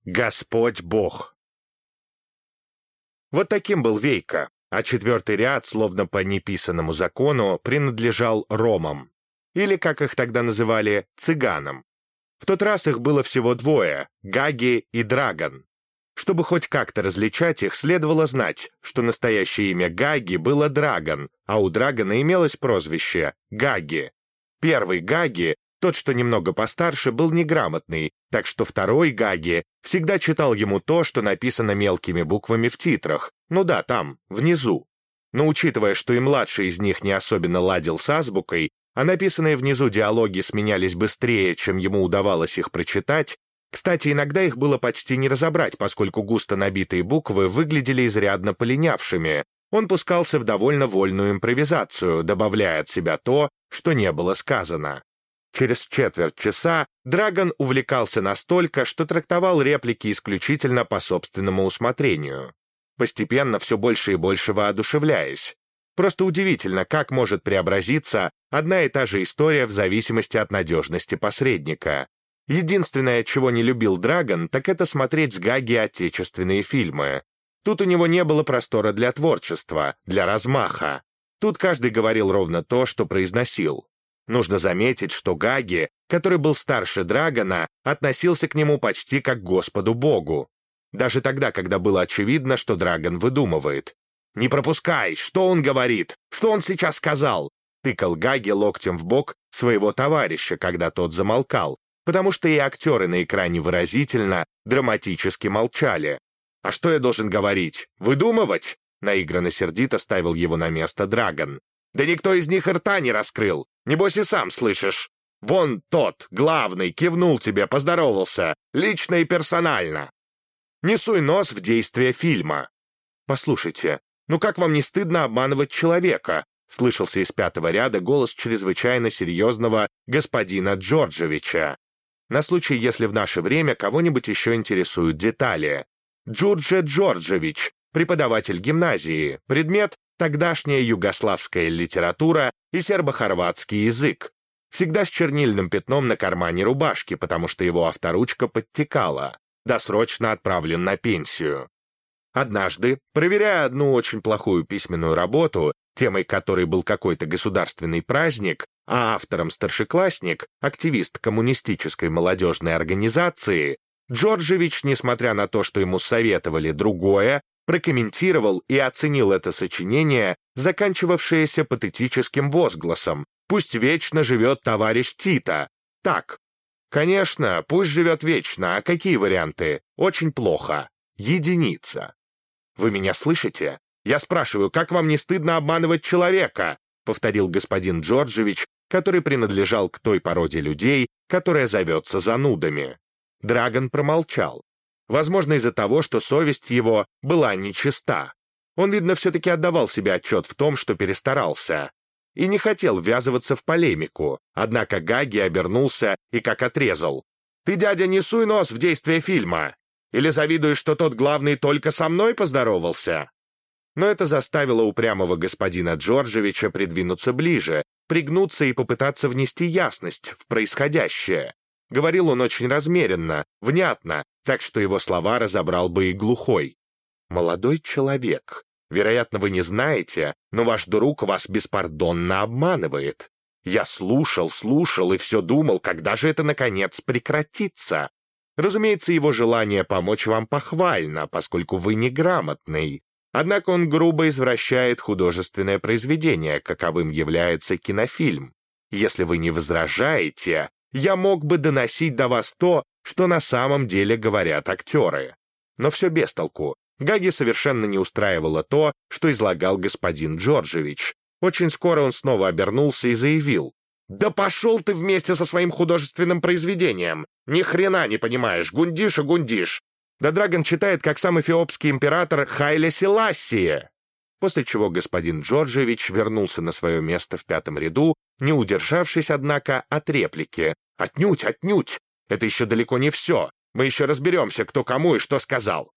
Господь Бог. Вот таким был Вейко, а четвертый ряд, словно по неписанному закону, принадлежал ромам, или, как их тогда называли, цыганам. В тот раз их было всего двое — Гаги и Драгон. Чтобы хоть как-то различать их, следовало знать, что настоящее имя Гаги было Драгон, а у Драгона имелось прозвище Гаги. Первый Гаги, тот, что немного постарше, был неграмотный, так что второй Гаги всегда читал ему то, что написано мелкими буквами в титрах. Ну да, там, внизу. Но учитывая, что и младший из них не особенно ладил с азбукой, а написанные внизу диалоги сменялись быстрее, чем ему удавалось их прочитать, кстати, иногда их было почти не разобрать, поскольку густо набитые буквы выглядели изрядно полинявшими, он пускался в довольно вольную импровизацию, добавляя от себя то, что не было сказано. Через четверть часа Драгон увлекался настолько, что трактовал реплики исключительно по собственному усмотрению, постепенно все больше и больше воодушевляясь. Просто удивительно, как может преобразиться одна и та же история в зависимости от надежности посредника. Единственное, чего не любил Драгон, так это смотреть с Гаги отечественные фильмы. Тут у него не было простора для творчества, для размаха. Тут каждый говорил ровно то, что произносил. Нужно заметить, что Гаги, который был старше Драгона, относился к нему почти как к Господу Богу. Даже тогда, когда было очевидно, что Драгон выдумывает. «Не пропускай! Что он говорит? Что он сейчас сказал?» Тыкал Гаги локтем в бок своего товарища, когда тот замолкал, потому что и актеры на экране выразительно, драматически молчали. «А что я должен говорить? Выдумывать?» Наигранно сердито ставил его на место Драгон. «Да никто из них рта не раскрыл. Небось и сам слышишь. Вон тот, главный, кивнул тебе, поздоровался. Лично и персонально. Не суй нос в действие фильма». «Послушайте, ну как вам не стыдно обманывать человека?» Слышался из пятого ряда голос чрезвычайно серьезного господина Джорджевича. На случай, если в наше время кого-нибудь еще интересуют детали. Джурдже Джорджевич, преподаватель гимназии, предмет тогдашняя югославская литература и сербо-хорватский язык. Всегда с чернильным пятном на кармане рубашки, потому что его авторучка подтекала. Досрочно отправлен на пенсию. Однажды, проверяя одну очень плохую письменную работу, темой которой был какой-то государственный праздник, а автором старшеклассник, активист коммунистической молодежной организации, Джорджевич, несмотря на то, что ему советовали другое, прокомментировал и оценил это сочинение, заканчивавшееся патетическим возгласом «Пусть вечно живет товарищ Тита». Так, конечно, пусть живет вечно, а какие варианты? Очень плохо. Единица. Вы меня слышите? Я спрашиваю, как вам не стыдно обманывать человека? Повторил господин Джорджевич, который принадлежал к той породе людей, которая зовется занудами. Драгон промолчал. Возможно, из-за того, что совесть его была нечиста. Он, видно, все-таки отдавал себе отчет в том, что перестарался. И не хотел ввязываться в полемику, однако Гаги обернулся и как отрезал. «Ты, дядя, не суй нос в действие фильма! Или завидуешь, что тот главный только со мной поздоровался?» Но это заставило упрямого господина Джорджевича придвинуться ближе, пригнуться и попытаться внести ясность в происходящее. Говорил он очень размеренно, внятно, так что его слова разобрал бы и глухой. «Молодой человек, вероятно, вы не знаете, но ваш друг вас беспардонно обманывает. Я слушал и все думал, когда же это, наконец, прекратится. Разумеется, его желание помочь вам похвально, поскольку вы неграмотный. Однако он грубо извращает художественное произведение, каковым является кинофильм. Если вы не возражаете, я мог бы доносить до вас то, что на самом деле говорят актеры». Но все без толку. Гаги совершенно не устраивало то, что излагал господин Джорджевич. Очень скоро он снова обернулся и заявил: «Да пошел ты вместе со своим художественным произведением! Ни хрена не понимаешь, гундишь и гундишь! Да Драгон читает, как сам эфиопский император Хайле Селассия!» После чего господин Джорджевич вернулся на свое место в пятом ряду, не удержавшись, однако, от реплики. «Отнюдь, отнюдь! Это еще далеко не все. Мы еще разберемся, кто кому и что сказал.